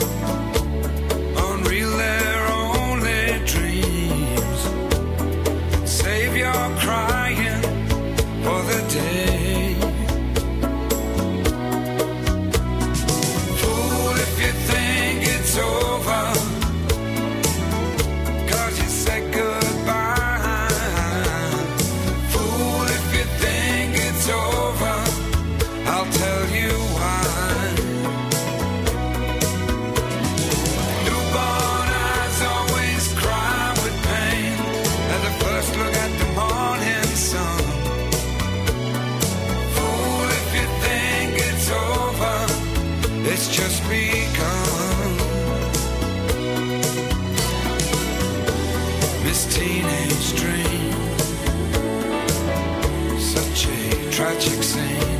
Unreal, they're only dreams. Save your crying for the day. Fool, if you think it's over, 'cause you said goodbye. Fool, if you think it's over, I'll tell you why. Newborn eyes always cry with pain at the first look at the morning sun. Fool, if you think it's over, it's just begun. This teenage dream, such a tragic scene.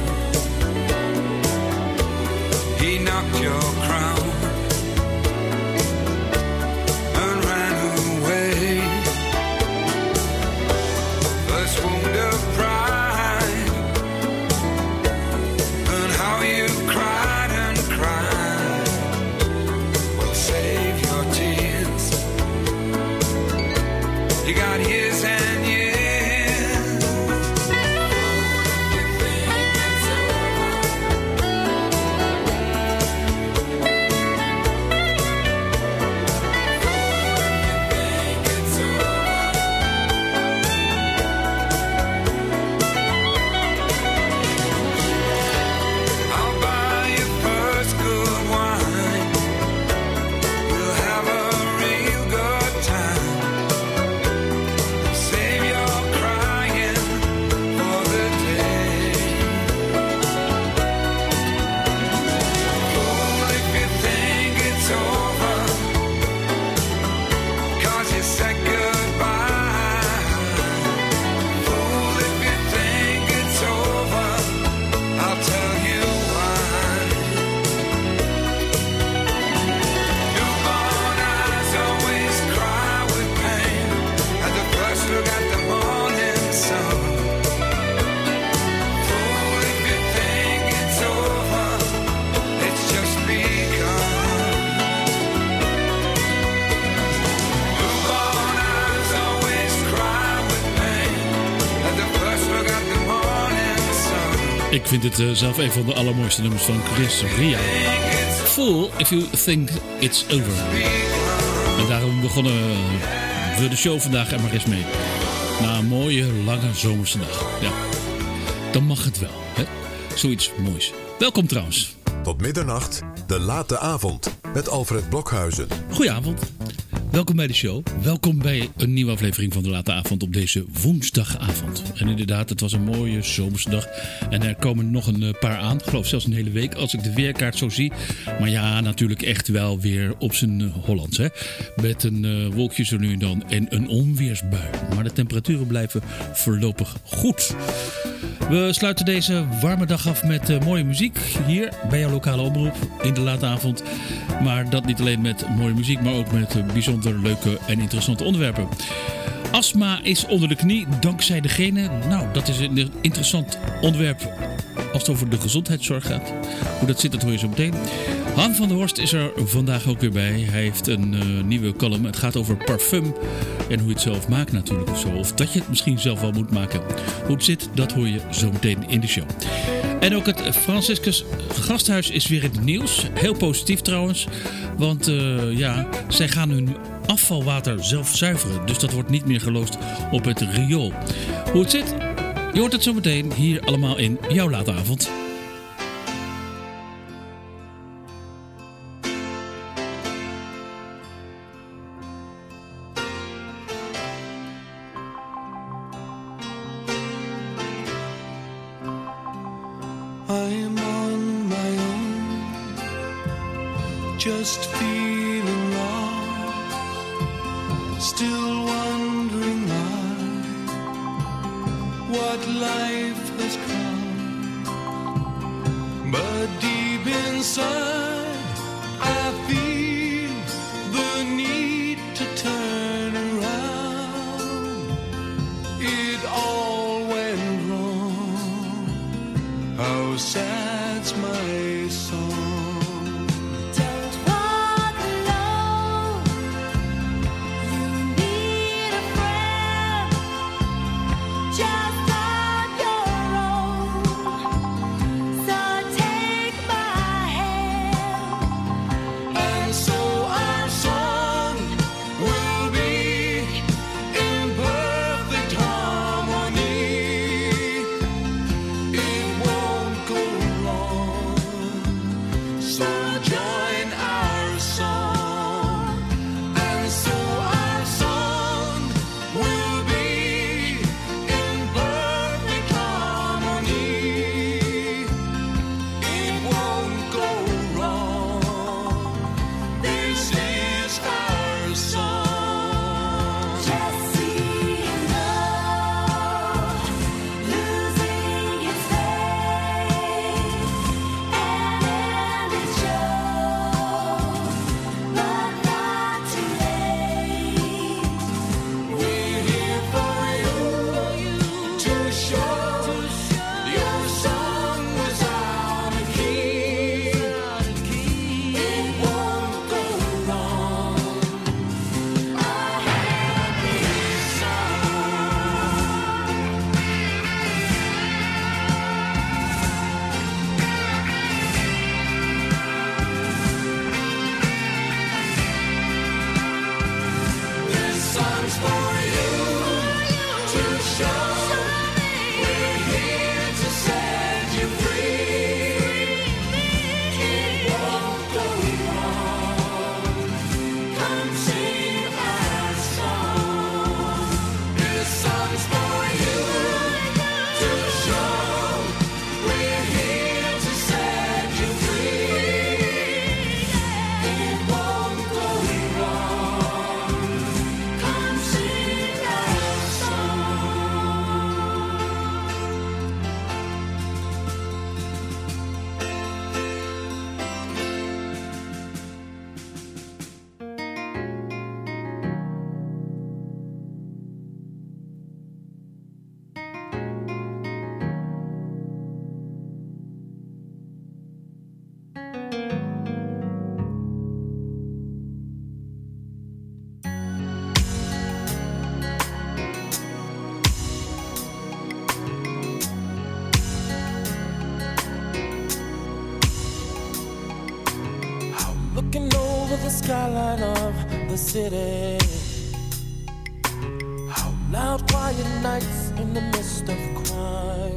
He knocked your crown and ran away. First wound of pride, and how you cried and cried. Well, save your tears. You got years and years. I'll buy you first good wine. We'll have a real good time. Save your crying for the day. Fool, if you think it's over, 'cause you said goodbye. Fool, if you think it's over, I'll tell you why. Newborn eyes always cry with pain at the first look at the morning sun. Fool, if you think it's over, it's just begun. Newborn eyes always cry with pain at the first look at the morning sun. Ik vind het zelf een van de allermooiste nummers van Chris Ria. Fool if you think it's over. En daarom begonnen we de show vandaag er maar eens mee. Na een mooie, lange zomerse dag. Ja, dan mag het wel. Hè? Zoiets moois. Welkom trouwens. Tot middernacht, de late avond met Alfred Blokhuizen. Goedenavond. Welkom bij de show. Welkom bij een nieuwe aflevering van de Late Avond op deze woensdagavond. En inderdaad, het was een mooie zomerse dag. En er komen nog een paar aan. Ik geloof zelfs een hele week als ik de weerkaart zo zie. Maar ja, natuurlijk echt wel weer op zijn Hollands. Hè? Met een wolkje zo nu en dan en een onweersbui. Maar de temperaturen blijven voorlopig goed. We sluiten deze warme dag af met mooie muziek. Hier bij jouw lokale omroep in de late avond. Maar dat niet alleen met mooie muziek, maar ook met bijzonder leuke en interessante onderwerpen. Astma is onder de knie dankzij degene. Nou, dat is een interessant onderwerp als het over de gezondheidszorg gaat. Hoe dat zit, dat hoor je zo meteen. Han van der Horst is er vandaag ook weer bij. Hij heeft een nieuwe column. Het gaat over parfum en hoe je het zelf maakt natuurlijk of zo. Of dat je het misschien zelf wel moet maken. Hoe het zit, dat hoor je zo meteen in de show. En ook het Franciscus Gasthuis is weer in het nieuws. Heel positief trouwens. Want zij gaan hun afvalwater zelf zuiveren. Dus dat wordt niet meer geloosd op het riool. Hoe het zit, je hoort het zo meteen hier allemaal in jouw late avond. I'm on my own, just feeling lost, still wondering why, what life has come. But deep inside, I feel the need to turn around. It all went wrong. How sad's my song? Don't want Looking over the skyline of the city. How loud, quiet nights in the midst of crime.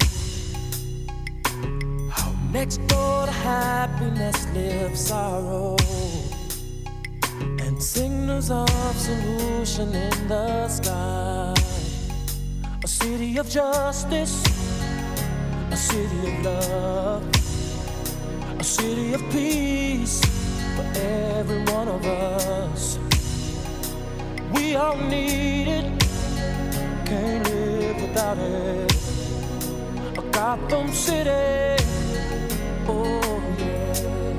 How next door to happiness lives sorrow. And signals of solution in the sky. A city of justice, a city of love, a city of peace for every one of us. We all need it, can't live without it. A Gotham City, oh yeah.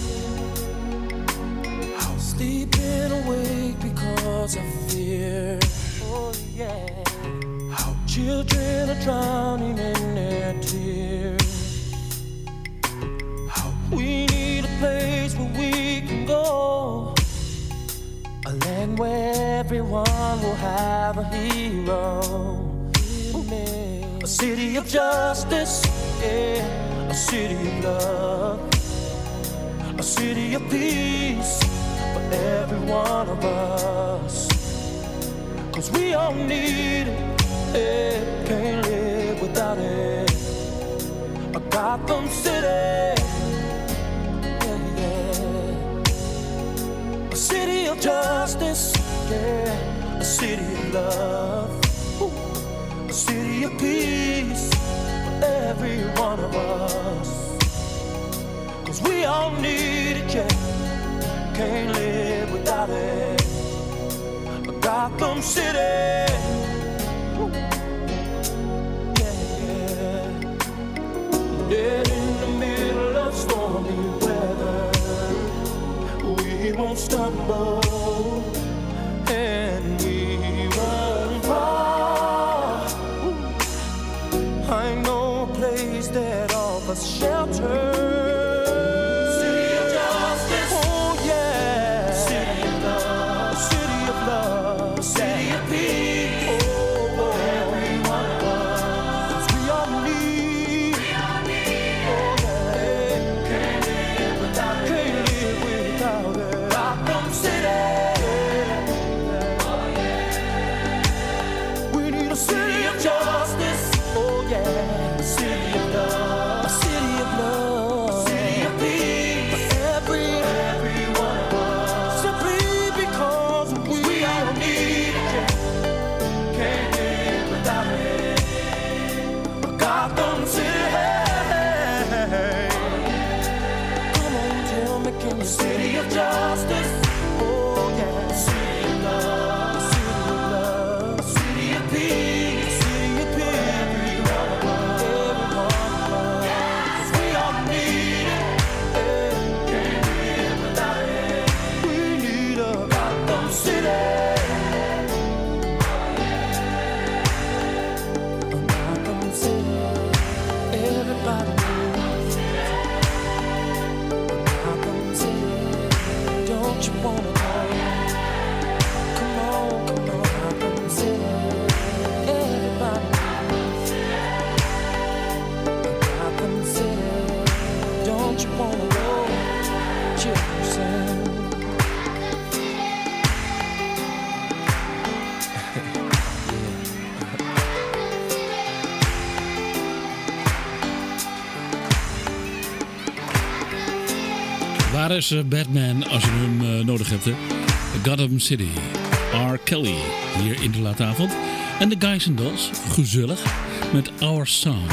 How sleeping awake because of fear, oh yeah. How children are drowning in their tears. How we need a place where we can go. A land where everyone will have a hero. A city of justice, yeah. A city of love. A city of peace for every one of us. 'Cause we all need it, yeah. Can't live without it. A Gotham City, yeah, yeah. A city of justice, yeah. A city of love, a city of peace for every one of us. 'Cause we all need it, yeah. Can't live without it. A Gotham City, dead in the middle of stormy weather, we won't stumble and we won't fall. I know a place that offers shelter. City of justice, oh yeah. City of love, a city of love, a city of peace. Oh, oh, every one of us. 'Cause we all need. City of justice, oh yeah. City of love, city of love, city of peace, city of peace. Every one of us, every one of us. 'Cause we all need it, yeah. Can't live without it. We need a Gotham City, a Gotham City. Everybody. Don't you wanna go? Come on, Gotham City. Everybody, Gotham City. Don't you wanna go? Jerusalem. Waar is Batman als je hem nodig hebt? Hè? Gotham City, R. Kelly, hier in de late avond. En de Guys and Dolls, gezellig, met Our Song.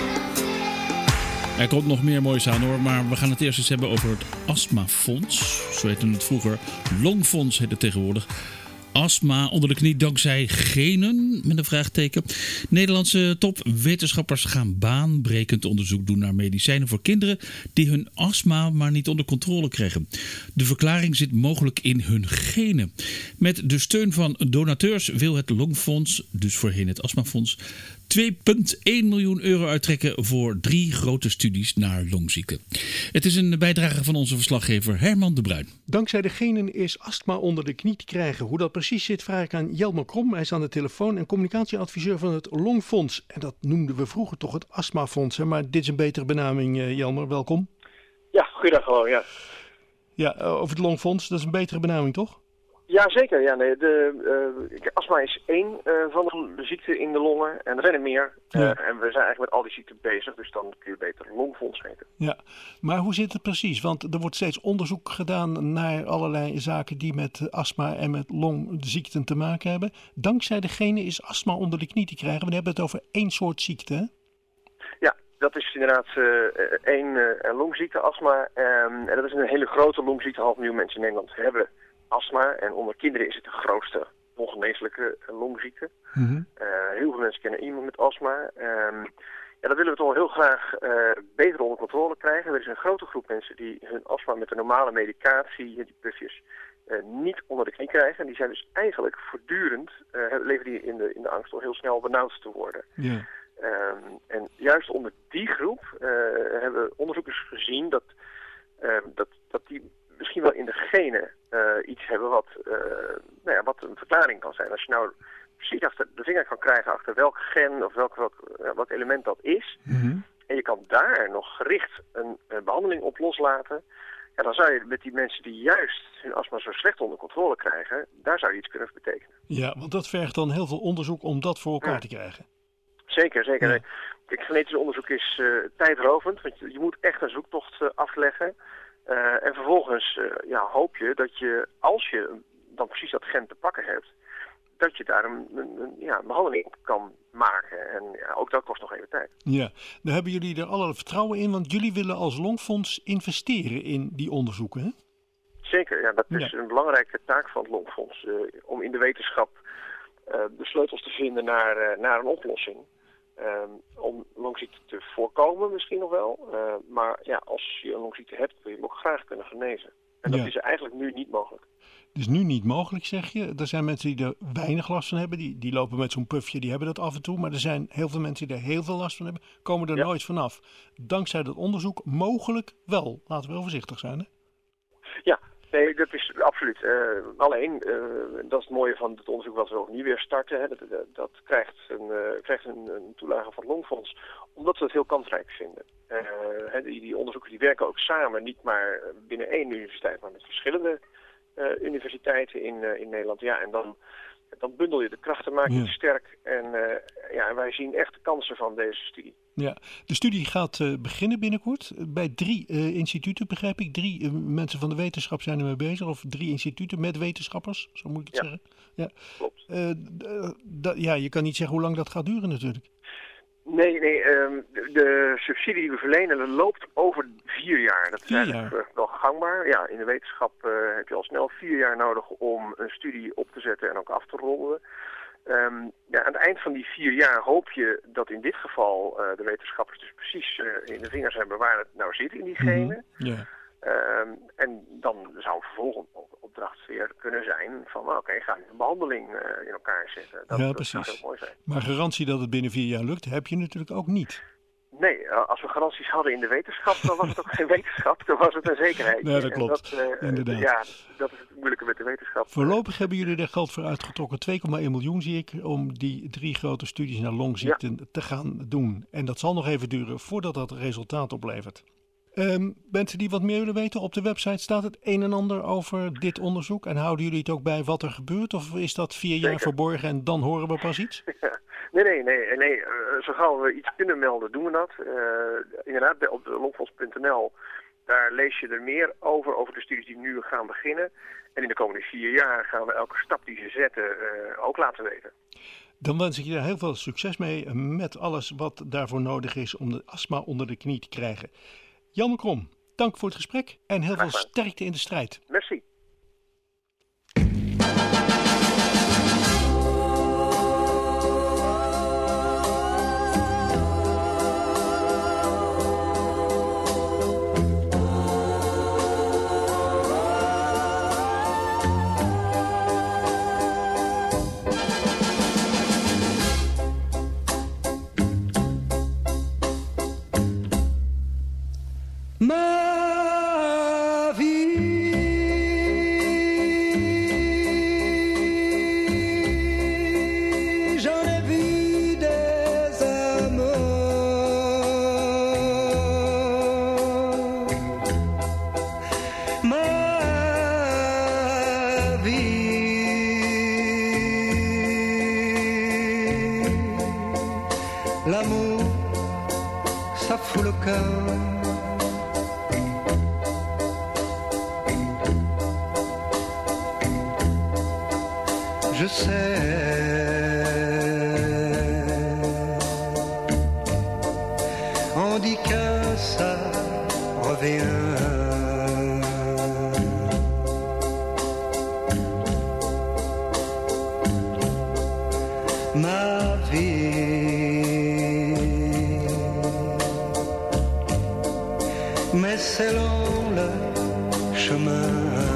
Er komt nog meer moois aan hoor, maar we gaan het eerst eens hebben over het astmafonds. Zo heette het vroeger, longfonds heet het tegenwoordig. Astma onder de knie dankzij genen, met een vraagteken. Nederlandse topwetenschappers gaan baanbrekend onderzoek doen naar medicijnen voor kinderen die hun astma maar niet onder controle krijgen. De verklaring zit mogelijk in hun genen. Met de steun van donateurs wil het Longfonds, dus voorheen het Astmafonds, 2,1 miljoen euro uittrekken voor 3 grote studies naar longziekten. Het is een bijdrage van onze verslaggever Herman de Bruin. Dankzij de genen is astma onder de knie te krijgen. Hoe dat precies zit, vraag ik aan Jelmer Krom. Hij is aan de telefoon en communicatieadviseur van het Longfonds. En dat noemden we vroeger toch het Astmafonds. Hè? Maar dit is een betere benaming, Jelmer. Welkom. Ja, goeiedag, hallo. Ja. Ja, over het longfonds, dat is een betere benaming, toch? Ja, zeker. Ja, nee, astma is één van de ziekten in de longen en er zijn er meer. Ja. En we zijn eigenlijk met al die ziekten bezig, dus dan kun je beter longfonds heten. Ja, maar hoe zit het precies? Want er wordt steeds onderzoek gedaan naar allerlei zaken die met astma en met longziekten te maken hebben. Dankzij degene is astma onder de knie te krijgen. We hebben het over één soort ziekte, hè? Ja, dat is inderdaad één longziekte, astma. En dat is een hele grote longziekte. 500.000 mensen in Nederland hebben astma. En onder kinderen is het de grootste ongeneeslijke longziekte. Mm-hmm. Heel veel mensen kennen iemand met astma. Ja, dat willen we toch wel heel graag beter onder controle krijgen. Er is een grote groep mensen die hun astma met de normale medicatie, die puffjes, niet onder de knie krijgen. En die zijn dus eigenlijk voortdurend, leven die in de angst om heel snel benauwd te worden. Ja. En juist onder die groep hebben onderzoekers gezien dat die misschien wel in de genen iets hebben wat een verklaring kan zijn. Als je nou precies achter de vinger kan krijgen achter welk gen of welk element dat is, Mm-hmm. en je kan daar nog gericht een behandeling op loslaten, ja, dan zou je met die mensen die juist hun astma zo slecht onder controle krijgen, daar zou je iets kunnen betekenen. Ja, want dat vergt dan heel veel onderzoek om dat voor elkaar te krijgen. Zeker. Ja. Kijk, genetisch onderzoek is tijdrovend, want je moet echt een zoektocht afleggen. En vervolgens hoop je dat je, als je dan precies dat gen te pakken hebt, dat je daar een behandeling op kan maken. En ja, ook dat kost nog even tijd. Ja, daar hebben jullie er alle vertrouwen in, want jullie willen als Longfonds investeren in die onderzoeken, hè? Zeker, ja, dat is een belangrijke taak van het Longfonds. Om in de wetenschap de sleutels te vinden naar een oplossing. Om longziekte te voorkomen misschien nog wel. Maar ja, als je een longziekte hebt, wil je hem ook graag kunnen genezen. En dat is eigenlijk nu niet mogelijk. Dus nu niet mogelijk, zeg je. Er zijn mensen die er weinig last van hebben. Die lopen met zo'n puffje, die hebben dat af en toe. Maar er zijn heel veel mensen die er heel veel last van hebben. Komen er nooit vanaf. Dankzij dat onderzoek mogelijk wel. Laten we wel voorzichtig zijn, hè? Ja, nee, dat is absoluut. Alleen, dat is het mooie van het onderzoek wat we ook nu weer starten. Hè. Dat krijgt een toelage van het Longfonds, omdat we het heel kansrijk vinden. Die onderzoekers die werken ook samen, niet maar binnen één universiteit, maar met verschillende universiteiten in Nederland. Ja, en dan bundel je de krachten, maak je het sterk. En wij zien echt de kansen van deze studie. Ja, de studie gaat beginnen binnenkort bij 3 instituten, begrijp ik. 3 mensen van de wetenschap zijn ermee bezig. Of 3 instituten met wetenschappers, zo moet ik het zeggen. Ja, klopt. Je kan niet zeggen hoe lang dat gaat duren natuurlijk. Nee, de subsidie die we verlenen loopt over 4 jaar. Dat is 4 eigenlijk wel gangbaar. Ja, in de wetenschap heb je al snel 4 jaar nodig om een studie op te zetten en ook af te ronden. Aan het eind van die 4 jaar hoop je dat in dit geval de wetenschappers dus precies in de vingers hebben waar het nou zit in die genen. Mm-hmm. Ja. En dan zou een vervolgopdracht weer kunnen zijn van oké, ga je een behandeling in elkaar zetten. Dat zou heel mooi zijn. Maar garantie dat het binnen 4 jaar lukt, heb je natuurlijk ook niet. Nee, als we garanties hadden in de wetenschap, dan was het ook geen wetenschap, dan was het een zekerheid. Ja, dat klopt. Inderdaad. Ja, dat is het moeilijke met de wetenschap. Voorlopig hebben jullie er geld voor uitgetrokken, 2,1 miljoen zie ik, om die 3 grote studies naar longziekten te gaan doen. En dat zal nog even duren voordat dat resultaat oplevert. Mensen die wat meer willen weten, op de website staat het een en ander over dit onderzoek. En houden jullie het ook bij wat er gebeurt? Of is dat 4 jaar verborgen en dan horen we pas iets? Nee. Zo gauw we iets kunnen melden, doen we dat. Inderdaad, op longfonds.nl, daar lees je er meer over de studies die nu gaan beginnen. En in de komende 4 jaar gaan we elke stap die ze zetten ook laten weten. Dan wens ik je daar heel veel succes mee met alles wat daarvoor nodig is om de astma onder de knie te krijgen. Jelmer Krom, dank voor het gesprek en heel veel sterkte in de strijd. Merci. Ma vie vie. L'amour, ça fout le cœur. Je sais, on dit que ça revient. Ma vie, mais c'est long le chemin.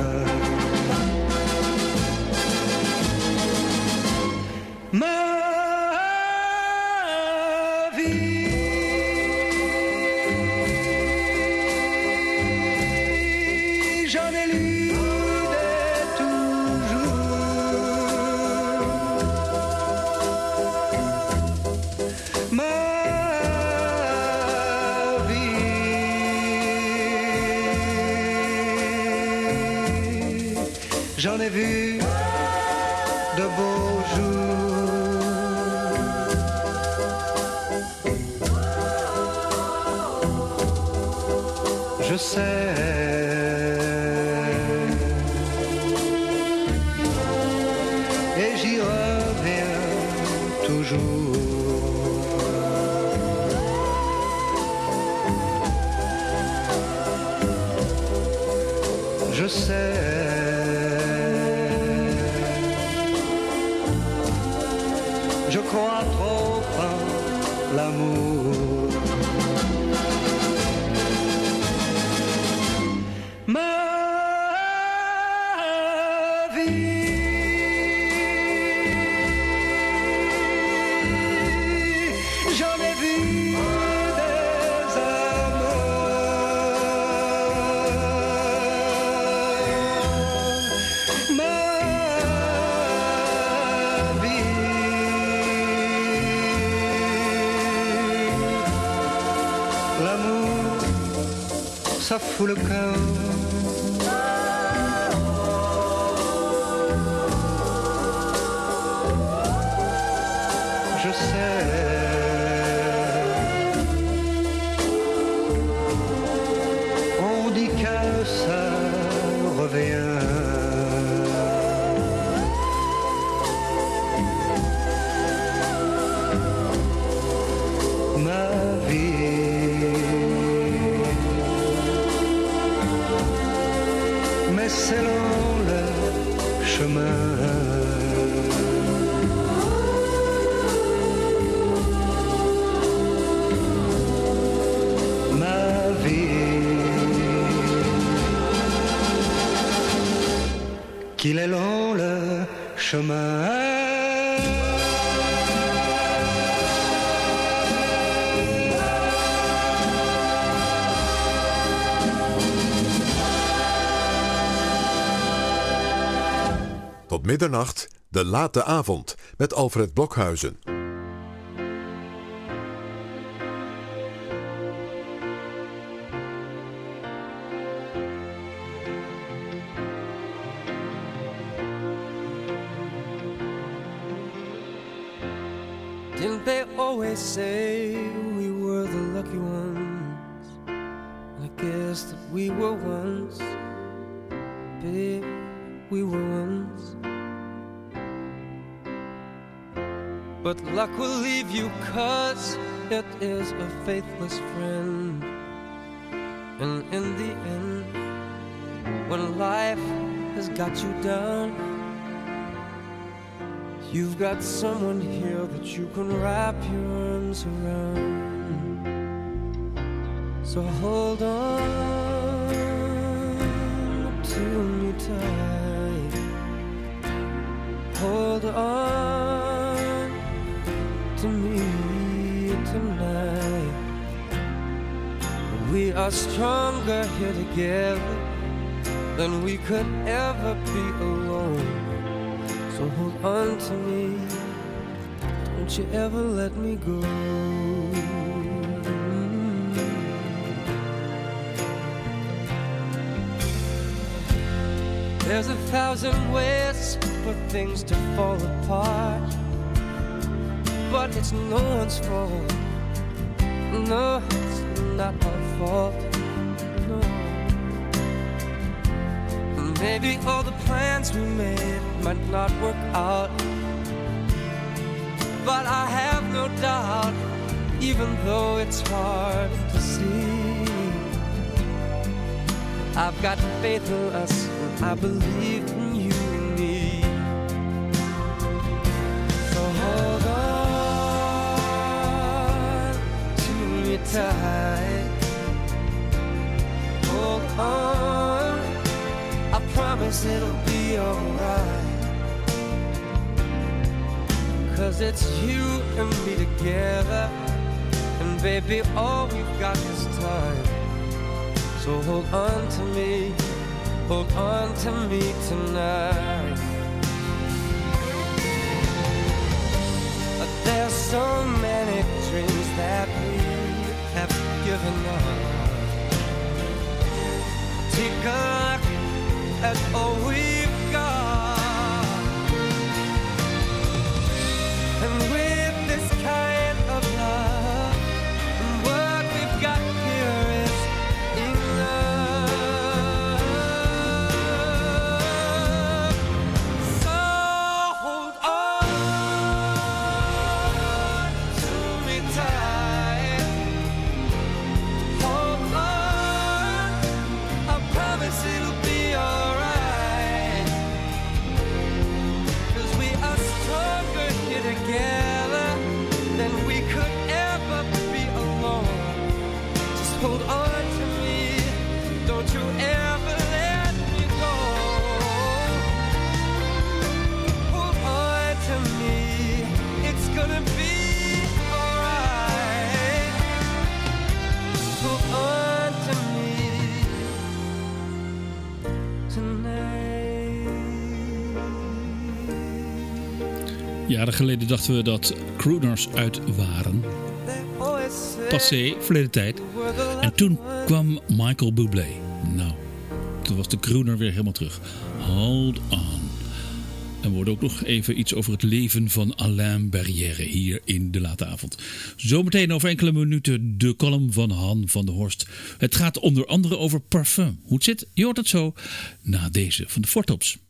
J'en ai vu de beaux jours. Je sais, et j'y reviens toujours. Je sais, je crois trop en l'amour. Ma vie, j'en ai vu des amours. Ma l'amour, ça fout le cœur. Je sais, on dit que ça revient. Ma vie, mais c'est long le chemin. Ma vie, qu'il est long le chemin. Tot middernacht, de late avond, met Alfred Blokhuizen. Didn't they always say we were the lucky ones? I guess that we were once, babe, we were once. But luck will leave you 'cause it is a faithless friend. And in the end, when life has got you down, you've got someone here that you can wrap your arms around. So hold on to me tight. Hold on to me tonight. We are stronger here together than we could ever be alone. So hold on to me, don't you ever let me go. There's 1,000 ways for things to fall apart, but it's no one's fault. No, it's not our fault. No. Maybe all the plans we made might not work out, but I have no doubt, even though it's hard to see, I've got faith in us, and I believe in you and me. So hold on to me tight. Hold on, I promise it'll be alright. 'Cause it's you and me together, and baby, all we've got is time. So hold on to me tonight. There's so many dreams that we have given up. Take a look at all we've got, and with this kind of love, what we've got here is hold on to me, don't you ever let me go. Hold on to me, it's gonna be alright. Hold on to me tonight. Jaren geleden dachten we dat crooners uit waren. Passé, verleden tijd. En toen kwam Michael Bublé. Nou, toen was de crooner weer helemaal terug. Hold on. En we hoorden ook nog even iets over het leven van Alain Barrière hier in de late avond. Zometeen over enkele minuten de column van Han van der Horst. Het gaat onder andere over parfum. Hoe het zit, je hoort het zo na deze van de Four Tops.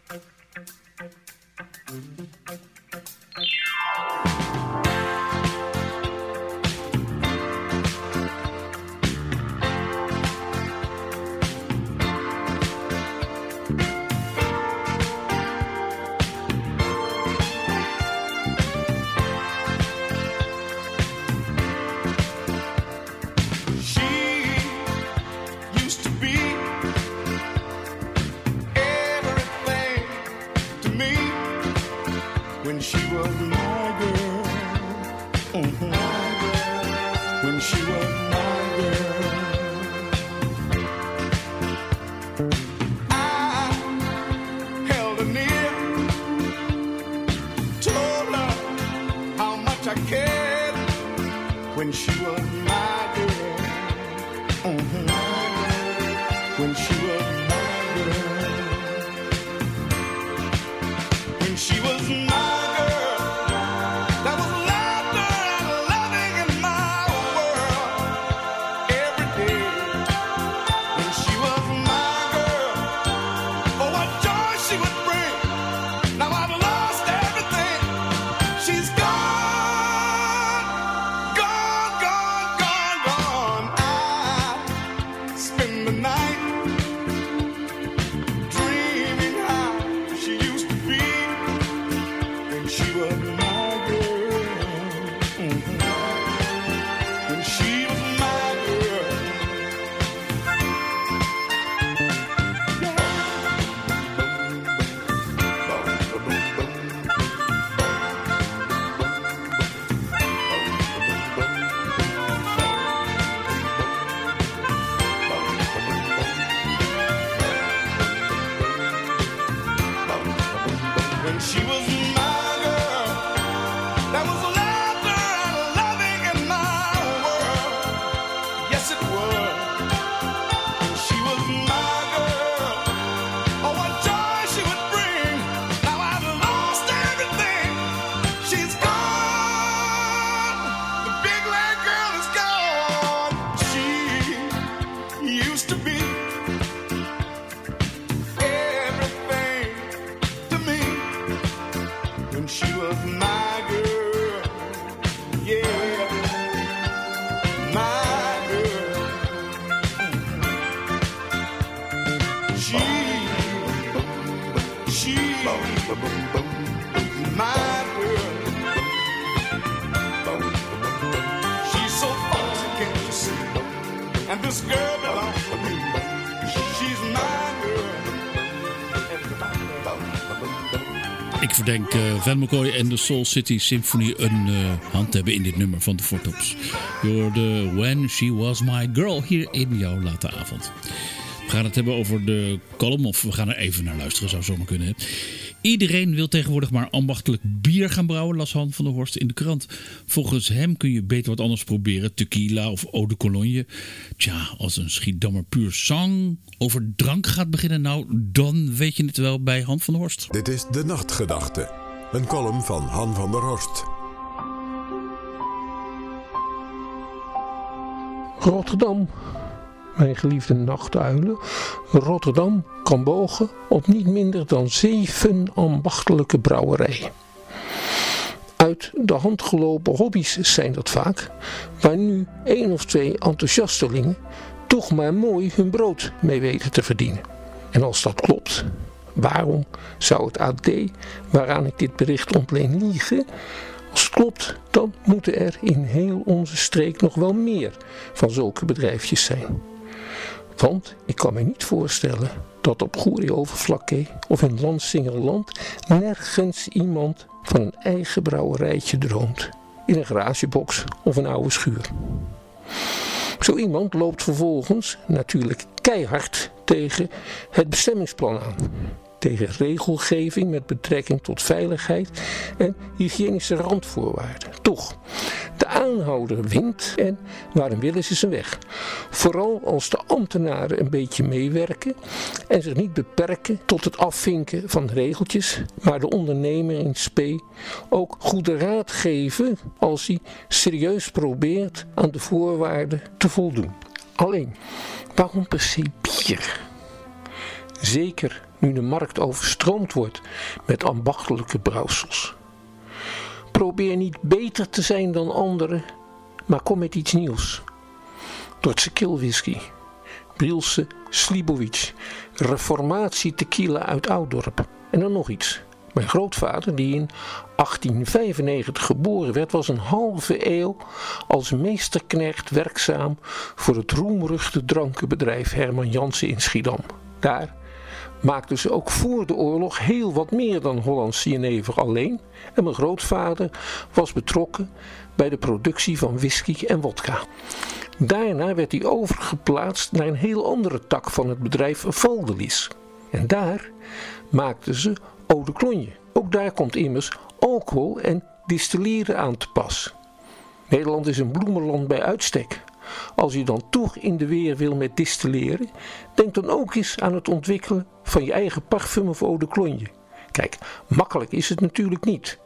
When she was my girl, when she was my girl, I held her near, told her how much I cared. When she was my girl, when she was my girl, when she was my Oh, what joy! She's my girl. She's so funky, can't you see? And this girl belongs to me. She's my girl. Ik verdenk Van McCoy en de Soul City Symphony een hand hebben in dit nummer van de Four Tops. Je hoorde When She Was My Girl hier in jouw late avond. We gaan het hebben over de column, of we gaan er even naar luisteren, zou zomaar kunnen. Hè? Iedereen wil tegenwoordig maar ambachtelijk bier gaan brouwen, las Han van der Horst in de krant. Volgens hem kun je beter wat anders proberen, tequila of eau de cologne. Tja, als een Schiedammer puur sang over drank gaat beginnen, nou, dan weet je het wel bij Han van der Horst. Dit is De Nachtgedachte, een column van Han van der Horst. Rotterdam. Mijn geliefde nachtuilen, Rotterdam kan bogen op niet minder dan 7 ambachtelijke brouwerijen. Uit de hand gelopen hobby's zijn dat vaak, waar nu 1 of 2 enthousiastelingen toch maar mooi hun brood mee weten te verdienen. En als dat klopt, waarom zou het AD, waaraan ik dit bericht ontleen, liegen? Als het klopt, dan moeten er in heel onze streek nog wel meer van zulke bedrijfjes zijn. Want ik kan me niet voorstellen dat op Goeree-Overflakkee of in Lansingerland nergens iemand van een eigen brouwerijtje droomt. In een garagebox of een oude schuur. Zo iemand loopt vervolgens natuurlijk keihard tegen het bestemmingsplan aan. Tegen regelgeving met betrekking tot veiligheid en hygiënische randvoorwaarden. Toch, de aanhouder wint en waarom willen ze zijn weg? Vooral als de ambtenaren een beetje meewerken en zich niet beperken tot het afvinken van regeltjes, maar de ondernemer in spe ook goede raad geven als hij serieus probeert aan de voorwaarden te voldoen. Alleen, waarom per se bier? Zeker nu de markt overstroomd wordt met ambachtelijke brouwsels. Probeer niet beter te zijn dan anderen, maar kom met iets nieuws. Dordtse Kilwhisky, Brielse Slibovic, Reformatie Tequila uit Ouddorp. En dan nog iets. Mijn grootvader, die in 1895 geboren werd, was een halve eeuw als meesterknecht werkzaam voor het roemruchte drankenbedrijf Herman Jansen in Schiedam. Daar maakten ze ook voor de oorlog heel wat meer dan Hollandse jenever alleen. En mijn grootvader was betrokken bij de productie van whisky en wodka. Daarna werd hij overgeplaatst naar een heel andere tak van het bedrijf Valdelis. En daar maakten ze eau de cologne. Ook daar komt immers alcohol en distilleren aan te pas. Nederland is een bloemenland bij uitstek. Als je dan toch in de weer wil met distilleren, denk dan ook eens aan het ontwikkelen van je eigen parfum of eau de cologne. Kijk, makkelijk is het natuurlijk niet.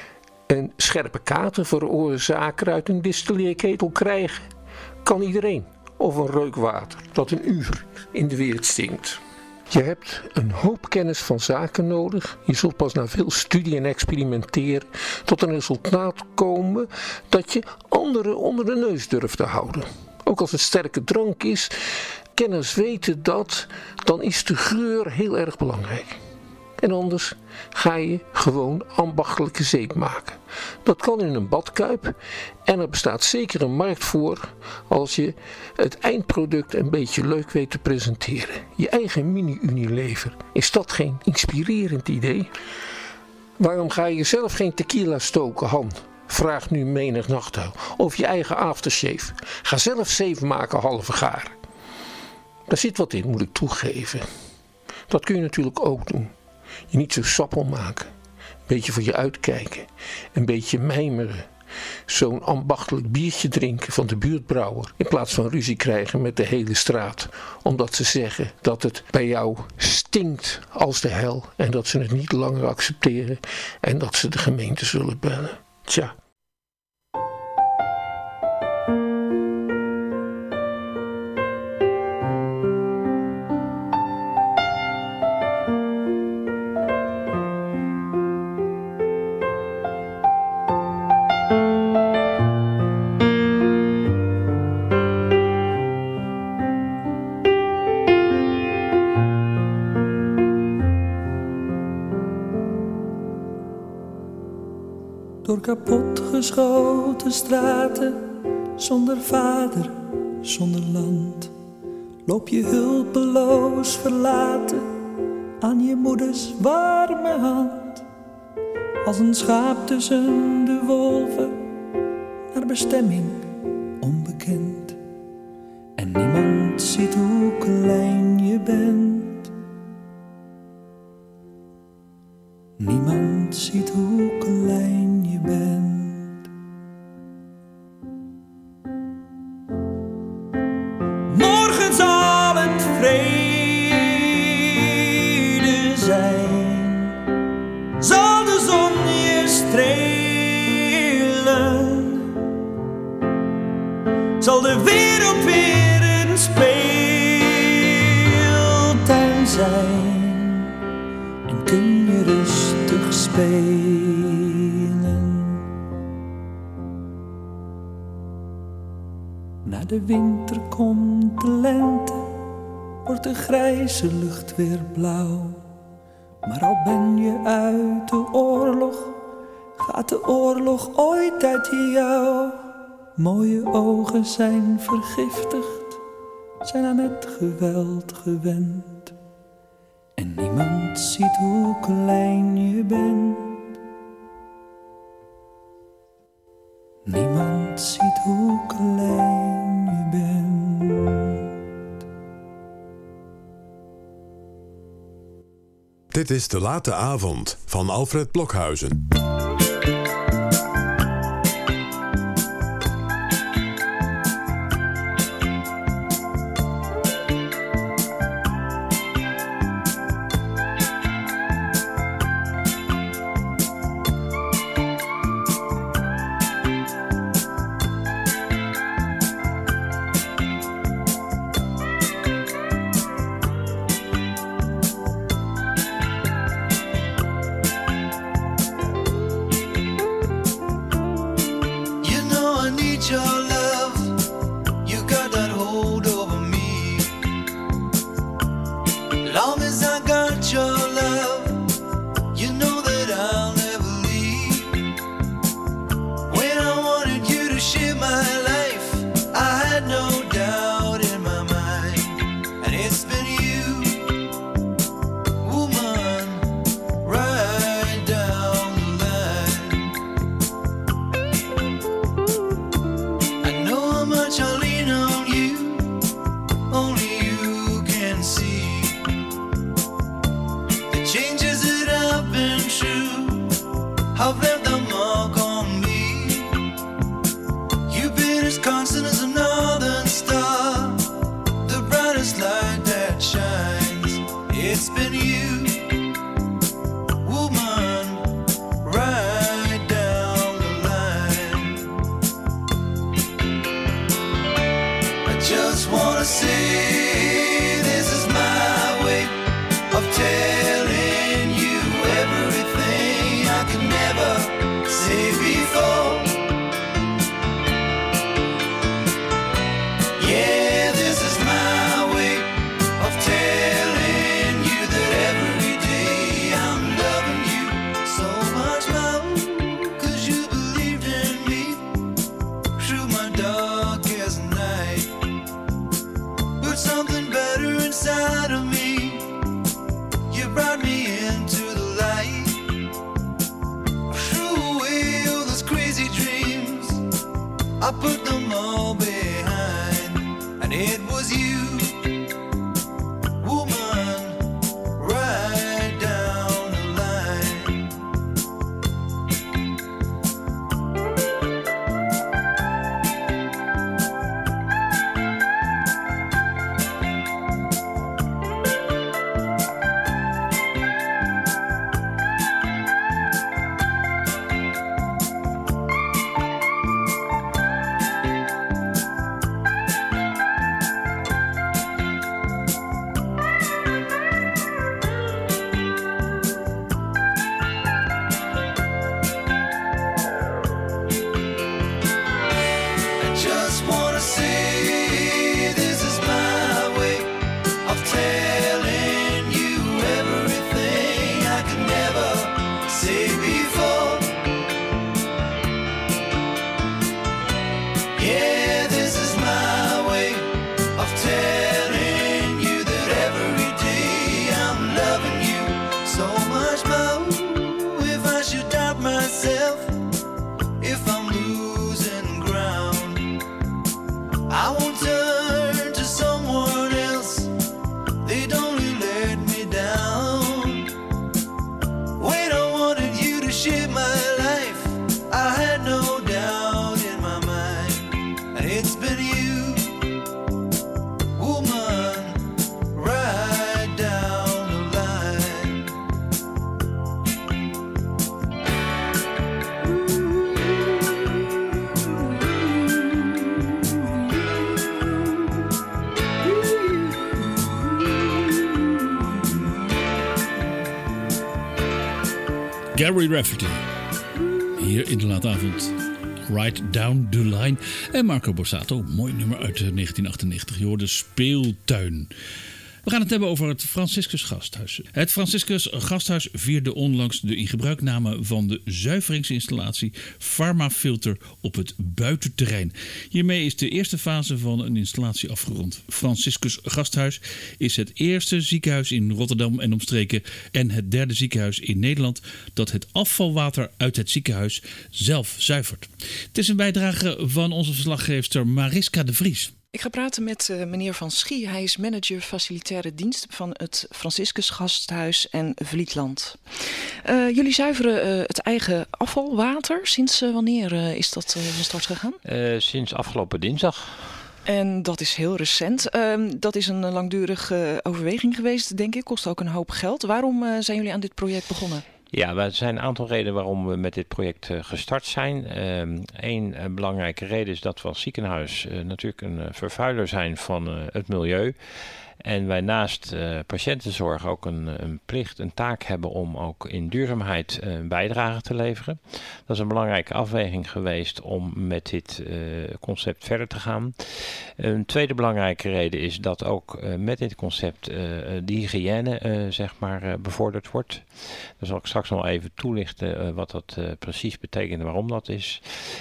Een scherpe kater veroorzaken uit een distilleerketel krijgen kan iedereen. Of een reukwater dat een uur in de weer stinkt. Je hebt een hoop kennis van zaken nodig. Je zult pas na veel studie en experimenteren tot een resultaat komen dat je anderen onder de neus durft te houden. Ook als het sterke drank is, kenners weten dat, dan is de geur heel erg belangrijk. En anders ga je gewoon ambachtelijke zeep maken. Dat kan in een badkuip en er bestaat zeker een markt voor als je het eindproduct een beetje leuk weet te presenteren. Je eigen mini-Unilever. Is dat geen inspirerend idee? Waarom ga je zelf geen tequila stoken, Han? Vraagt nu menig nachtuil. Of je eigen aftershave. Ga zelf zeep maken, halve gaar. Daar zit wat in, moet ik toegeven. Dat kun je natuurlijk ook doen. Je niet zo sappel maken. Een beetje voor je uitkijken. Een beetje mijmeren. Zo'n ambachtelijk biertje drinken van de buurtbrouwer. In plaats van ruzie krijgen met de hele straat. Omdat ze zeggen dat het bij jou stinkt als de hel. En dat ze het niet langer accepteren. En dat ze de gemeente zullen bellen. Tja. door kapotgeschoten straten, zonder vader, zonder land, loop je hulpeloos verlaten aan je moeders warme hand. Als een schaap tussen de wolven, naar bestemming onbekend. En niemand ziet hoe klein je bent. Niemand ziet hoe klein je bent. Morgen zal het vrede zijn, zal de zon je strelen, zal de wereld weer een speeltuin zijn en kun je rustig spelen. Na de winter komt de lente, wordt de grijze lucht weer blauw. Maar al ben je uit de oorlog, gaat de oorlog ooit uit jou. Mooie ogen zijn vergiftigd, zijn aan het geweld gewend. En niemand ziet hoe klein je bent. Niemand ziet hoe klein je bent. Dit is De Late Avond van Alfred Blokhuizen. Say this is my way of telling shape my life. I had no doubt in my mind, and it's been you, woman, right down the line. Gary Rafferty. Hier in de late avond. Right Down the Line. En Marco Borsato, mooi nummer uit 1998. Je hoorde Speeltuin. We gaan het hebben over het Franciscus Gasthuis. Het Franciscus Gasthuis vierde onlangs de ingebruikname van de zuiveringsinstallatie Pharmafilter op het buitenterrein. Hiermee is de eerste fase van een installatie afgerond. Franciscus Gasthuis is het eerste ziekenhuis in Rotterdam en omstreken en het derde ziekenhuis in Nederland dat het afvalwater uit het ziekenhuis zelf zuivert. Het is een bijdrage van onze verslaggeefster Mariska de Vries. Ik ga praten met meneer Van Schie. Hij is manager facilitaire diensten van het Franciscus Gasthuis en Vlietland. Jullie zuiveren het eigen afvalwater. Sinds wanneer is dat van start gegaan? Sinds afgelopen dinsdag. En dat is heel recent. Dat is een langdurige overweging geweest, denk ik. Kost ook een hoop geld. Waarom zijn jullie aan dit project begonnen? Ja, er zijn een aantal redenen waarom we met dit project gestart zijn. Eén belangrijke reden is dat we als ziekenhuis natuurlijk een vervuiler zijn van het milieu. En wij naast patiëntenzorg ook een plicht, een taak hebben om ook in duurzaamheid een bijdrage te leveren. Dat is een belangrijke afweging geweest om met dit concept verder te gaan. Een tweede belangrijke reden is dat ook met dit concept de hygiëne bevorderd wordt. Daar zal ik straks nog even toelichten wat dat precies betekent en waarom dat is.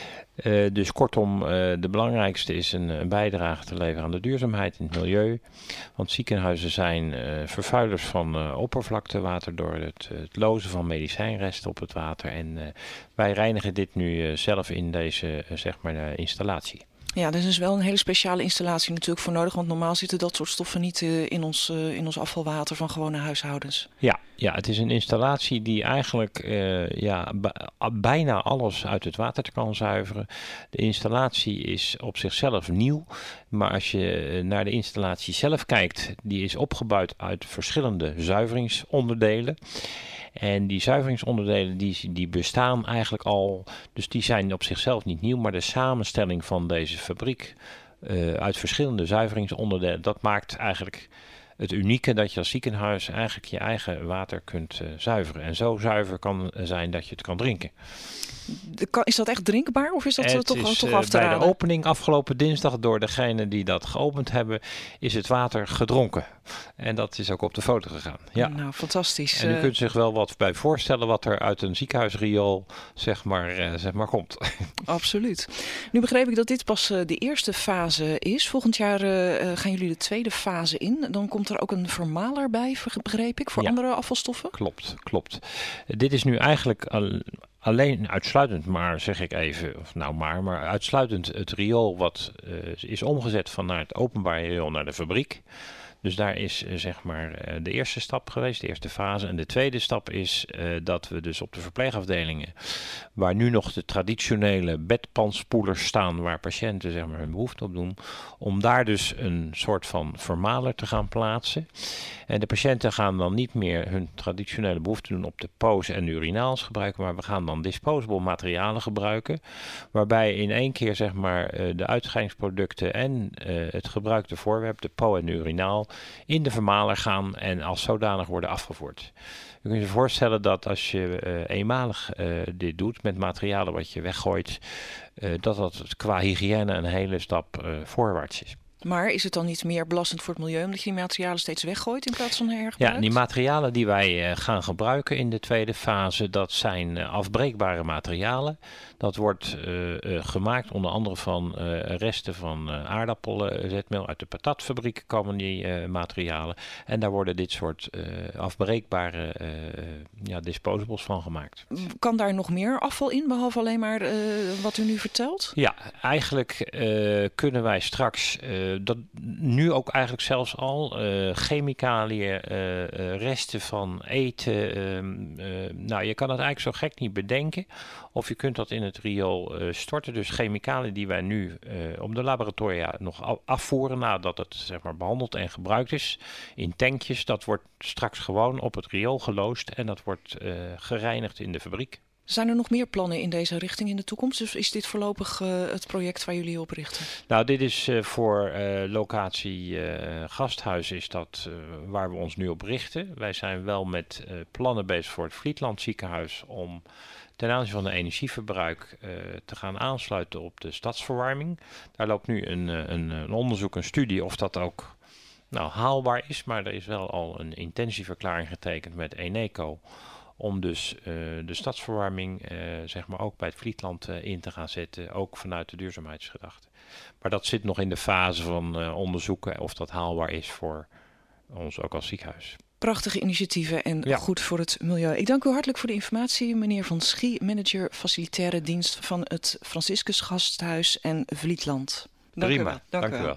Dus kortom, de belangrijkste is een bijdrage te leveren aan de duurzaamheid in het milieu. Want ziekenhuizen zijn vervuilers van oppervlaktewater door het lozen van medicijnresten op het water. En wij reinigen dit nu zelf in deze installatie. Ja, er is dus wel een hele speciale installatie natuurlijk voor nodig. Want normaal zitten dat soort stoffen niet in ons afvalwater van gewone huishoudens. Ja, het is een installatie die eigenlijk bijna alles uit het water kan zuiveren. De installatie is op zichzelf nieuw. Maar als je naar de installatie zelf kijkt, die is opgebouwd uit verschillende zuiveringsonderdelen. En die zuiveringsonderdelen die bestaan eigenlijk al, dus die zijn op zichzelf niet nieuw, maar de samenstelling van deze fabriek uit verschillende zuiveringsonderdelen, dat maakt eigenlijk het unieke dat je als ziekenhuis eigenlijk je eigen water kunt zuiveren. En zo zuiver kan zijn dat je het kan drinken. Is dat echt drinkbaar of is dat toch af te raden? Bij de opening afgelopen dinsdag door degenen die dat geopend hebben, is het water gedronken. En dat is ook op de foto gegaan. Ja. Nou, fantastisch. En u kunt zich wel wat bij voorstellen wat er uit een ziekenhuisriool komt. Absoluut. Nu begreep ik dat dit pas de eerste fase is. Volgend jaar gaan jullie de tweede fase in. Dan komt er ook een vermaler bij, begreep ik, voor andere afvalstoffen? Klopt. Dit is nu eigenlijk uitsluitend, maar zeg ik even, maar uitsluitend het riool wat is omgezet van naar het openbaar riool naar de fabriek. Dus daar is de eerste stap geweest, de eerste fase. En de tweede stap is dat we dus op de verpleegafdelingen, waar nu nog de traditionele bedpanspoelers staan, waar patiënten hun behoefte op doen, om daar dus een soort van vermaler te gaan plaatsen. En de patiënten gaan dan niet meer hun traditionele behoefte doen op de poos en urinaals gebruiken, maar we gaan dan disposable materialen gebruiken, waarbij in één keer de uitscheidingsproducten en het gebruikte voorwerp, de po en de urinaal, in de vermaler gaan en als zodanig worden afgevoerd. U kunt je voorstellen dat als je eenmalig dit doet met materialen wat je weggooit, dat qua hygiëne een hele stap voorwaarts is. Maar is het dan niet meer belastend voor het milieu omdat je die materialen steeds weggooit in plaats van hergebruikt? Ja, die materialen die wij gaan gebruiken in de tweede fase, dat zijn afbreekbare materialen. Dat wordt gemaakt onder andere van resten van aardappelen, zetmeel. Uit de patatfabriek komen die materialen. En daar worden dit soort afbreekbare disposables van gemaakt. Kan daar nog meer afval in, behalve alleen maar wat u nu vertelt? Ja, eigenlijk kunnen wij straks, dat nu ook eigenlijk zelfs al, chemicaliën, resten van eten. Je kan het eigenlijk zo gek niet bedenken. Of je kunt dat in het riool storten. Dus chemicaliën die wij nu op de laboratoria nog afvoeren nadat het zeg maar behandeld en gebruikt is in tankjes. Dat wordt straks gewoon op het riool geloosd en dat wordt gereinigd in de fabriek. Zijn er nog meer plannen in deze richting in de toekomst? Dus is dit voorlopig het project waar jullie op richten? Nou, dit is voor locatie Gasthuis is dat waar we ons nu op richten. Wij zijn wel met plannen bezig voor het Vlietland ziekenhuis om ten aanzien van de energieverbruik te gaan aansluiten op de stadsverwarming. Daar loopt nu een onderzoek, een studie of dat ook haalbaar is. Maar er is wel al een intentieverklaring getekend met Eneco om dus de stadsverwarming zeg maar ook bij het Vlietland in te gaan zetten, ook vanuit de duurzaamheidsgedachte. Maar dat zit nog in de fase van onderzoeken of dat haalbaar is voor ons ook als ziekenhuis. Prachtige initiatieven en goed voor het milieu. Ik dank u hartelijk voor de informatie, meneer Van Schie, manager facilitaire dienst van het Franciscus Gasthuis en Vlietland. Dank u wel. Dank u wel.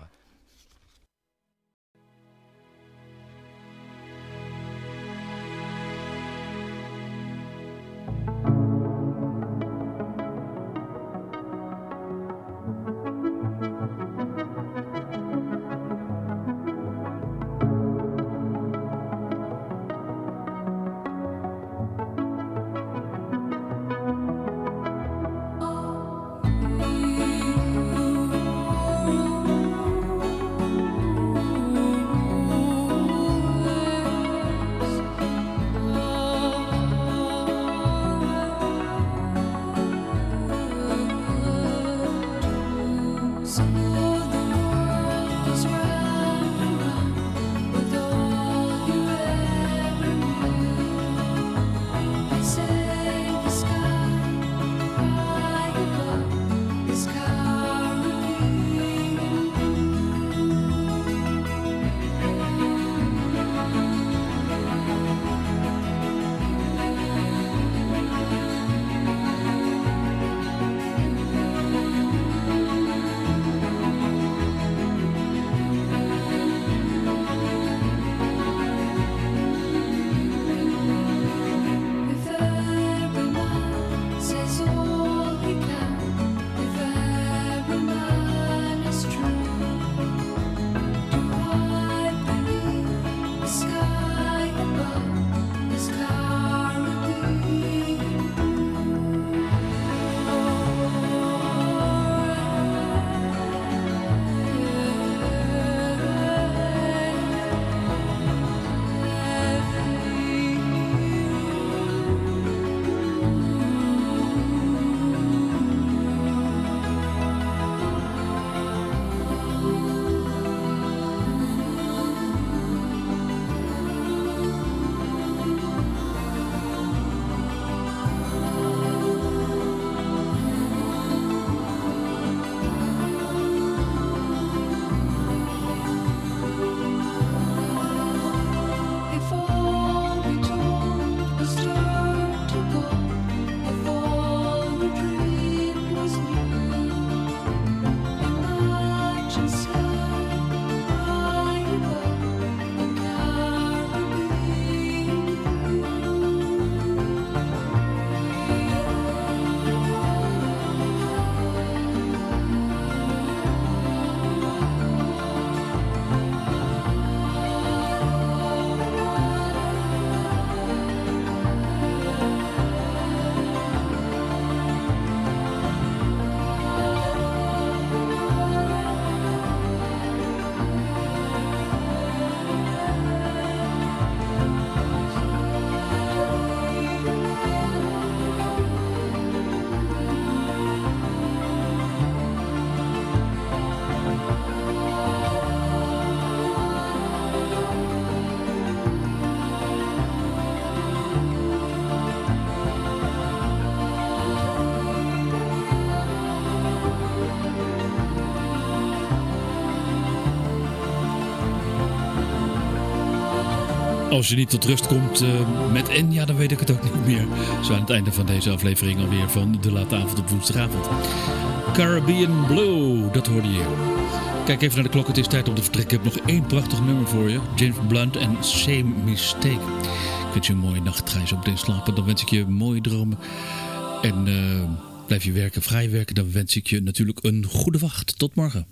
Als je niet tot rust komt met Enya, dan weet ik het ook niet meer. Zo aan het einde van deze aflevering alweer van De Late Avond op woensdagavond. Caribbean Blue, dat hoorde je. Kijk even naar de klok, het is tijd om te vertrekken. Ik heb nog 1 prachtig nummer voor je. James Blunt en Same Mistake. Ik wens je een mooie nacht, ga je zo meteen slapen. Dan wens ik je mooie dromen. En blijf je werken, vrij werken. Dan wens ik je natuurlijk een goede wacht. Tot morgen.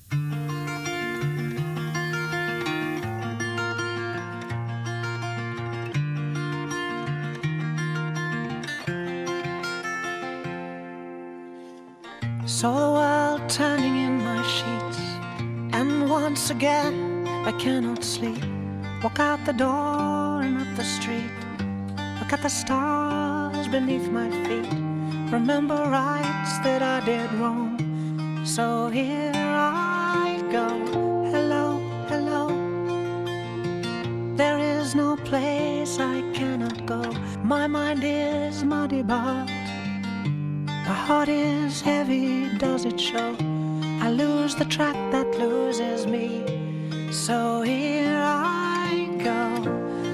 Saw the world turning in my sheets, and once again I cannot sleep. Walk out the door and up the street, look at the stars beneath my feet. Remember rights that I did wrong, so here I go. Hello, hello. There is no place I cannot go. My mind is muddy, but my heart is heavy, does it show? I lose the track that loses me, so here I go.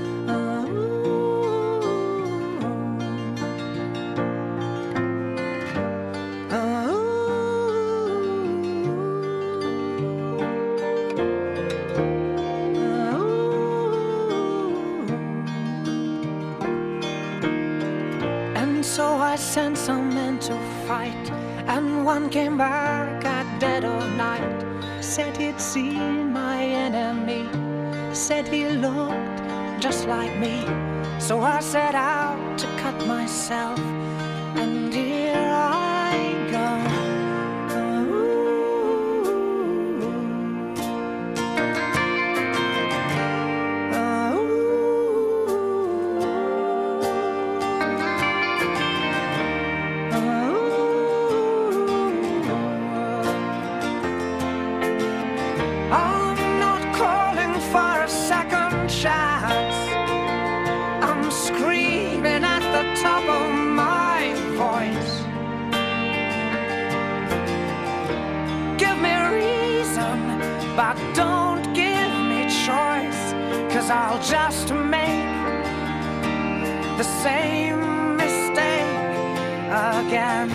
And so I sent some men to fight, and one came back at dead of night. Said he'd seen my enemy, said he looked just like me. So I set out to cut myself, and here I go. But don't give me choice, 'cause I'll just make the same mistake again.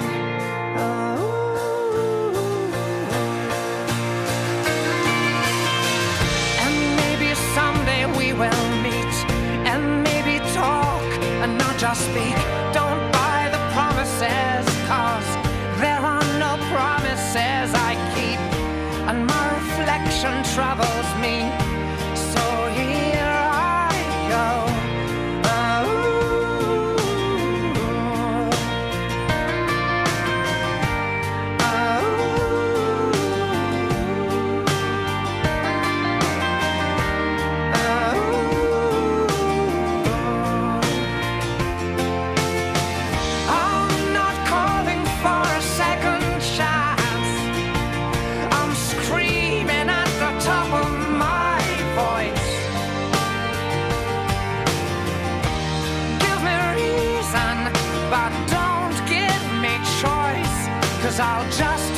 And maybe someday we will meet, and maybe talk and not just speak. Don't buy the promises, 'cause there are no promises I keep. And my reflection troubles me, so here I go. I'm not calling for a second chance. I'm screaming at the top of my voice. Give me reason, but don't give me choice, 'cause I'll just